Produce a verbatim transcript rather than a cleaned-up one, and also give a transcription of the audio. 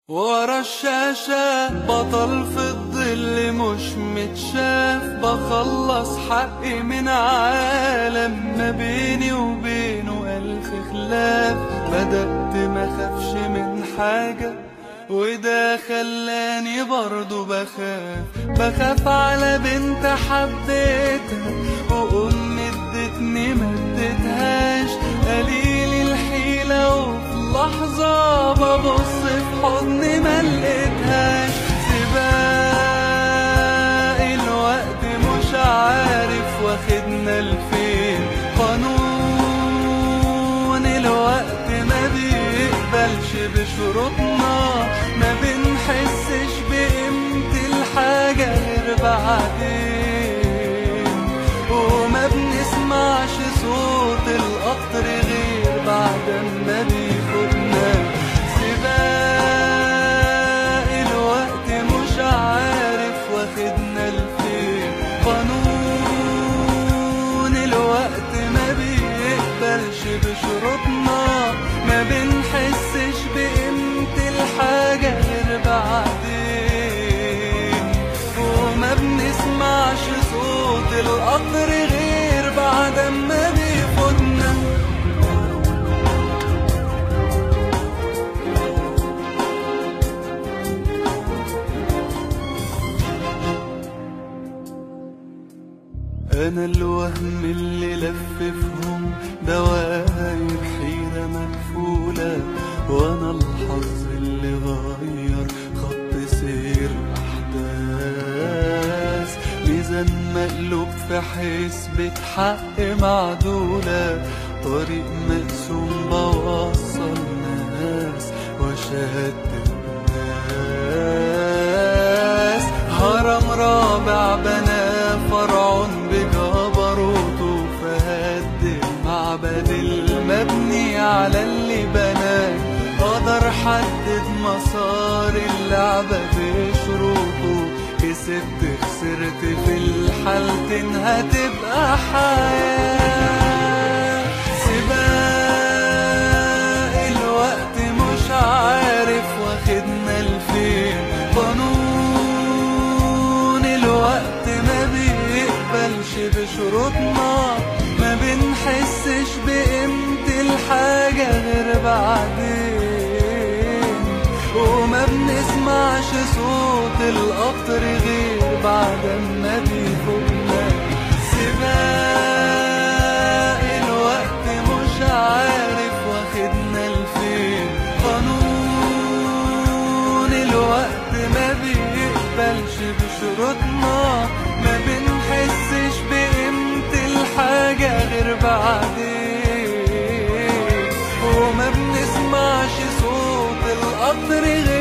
ورا الشاشة بطل في الظل مش متشاف، بخلص حقي من عالم ما بيني وبينه ألف خلاف. بدأت ما خافش من حاجة وده خلاني برضو بخاف، بخاف على بنت حبيتها وأمي ادتني ما ادتهاش، قليل الحيلة وفي لحظة ببص في حضني ما لقيتهاش. سباق الوقت مش عارف واخدنا لفين، قانون الوقت ما بيقبلش بشروطنا، ما بنحسش بقيمة الحاجة غير بعدين، وما بنسمعش صوت القطر غير بعد ما بيفوتنا. سباق الوقت مش عارف واخدنا لفين، قانون الوقت ما بيقبلش بشروطنا، ما بنحسش بقيمة الحاجة غير بعدين، وما بنسمعش صوت القطر غير بعد ما بيفوتنا. أنا الوهم اللي لففهم دواير حيرة مقفولة، وأنا الحظ اللي غير خط سير أحداث، ميزان مقلوب في حسبة حق معدولة، طريق مقسوم بوصل ناس وشتت الناس، هرم رابع بنا فرعون بجبروته فهد المعبد المبني على اللي بناه، قدر حدد مسار اللعبة بشروطه، كسبت خسرت في الحالتين هتبقى حياة. سباق الوقت مش عارف واخدنا لفين، قانون الوقت ما بيقبلش بشروطنا، ما بنحسش بقيمة الحاجة غير بعدين، وما بنسمعش صوت القطر غير بعد ما بيفوتنا. سباق الوقت مش عارف واخدنا لفين، قانون الوقت ما بيقبلش بشروطنا، ما بنحسش بقيمة الحاجة غير بعدين، وما بنسمعش صوت القطر غير